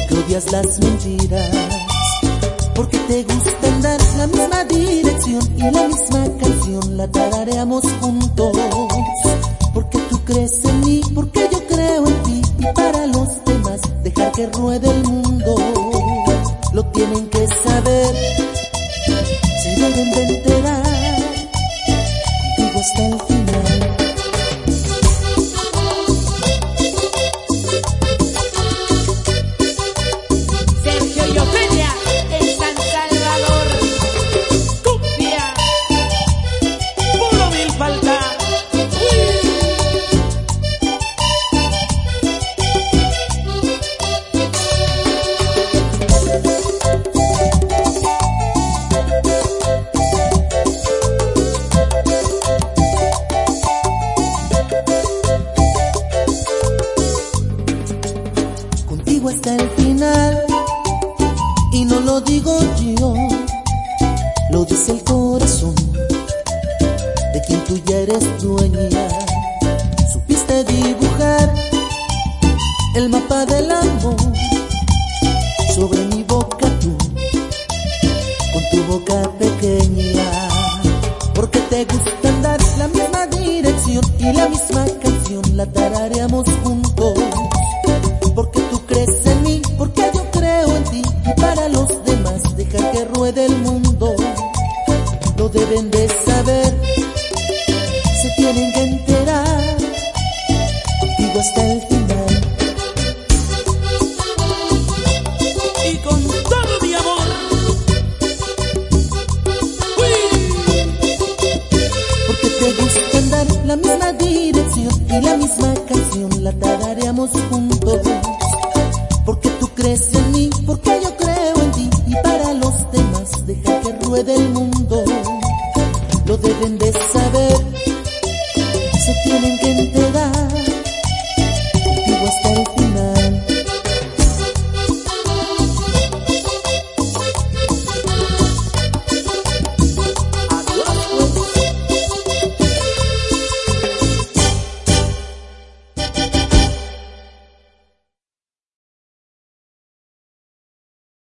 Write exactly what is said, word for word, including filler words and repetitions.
porque odias las mentiras, porque te gusta andar la misma dirección y la misma canción la tarareamos juntos, porque tú crees en mí, porque yo creo en ti, y para los demás dejar que ruede el mundo. Lo tienen que saber, se deben de enterar, contigo hasta el final. Sergio y Ofelia en San Salvador, cumbia, puro mil falta. Contigo hasta el final, y no lo digo yo, lo dice el corazón, de quien tú ya eres dueña. Supiste dibujar el mapa del amor sobre mi boca tú, con tu boca pequeña, porque te gusta andar la misma dirección y la misma canción la tarareamos juntos, porque tú crees en mí, porque yo creo en ti, y para los demás dejar que ruede el mundo. Lo deben de saber, se tienen que enterar, contigo hasta el final. Y con todo mi amor, porque te gusta andar la misma dirección y la misma canción la tarareamos juntos, porque tú crees en mí, porque yo creo en ti, y para los demás deja que ruede el mundo. Lo deben de saber, se tienen que enterar,